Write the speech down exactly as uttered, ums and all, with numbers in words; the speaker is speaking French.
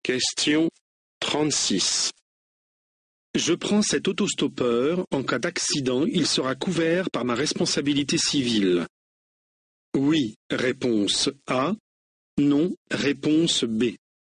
Question trente-six. Je prends cet autostoppeur. En cas d'accident, il sera couvert par ma responsabilité civile. Oui, réponse A. Non, réponse B.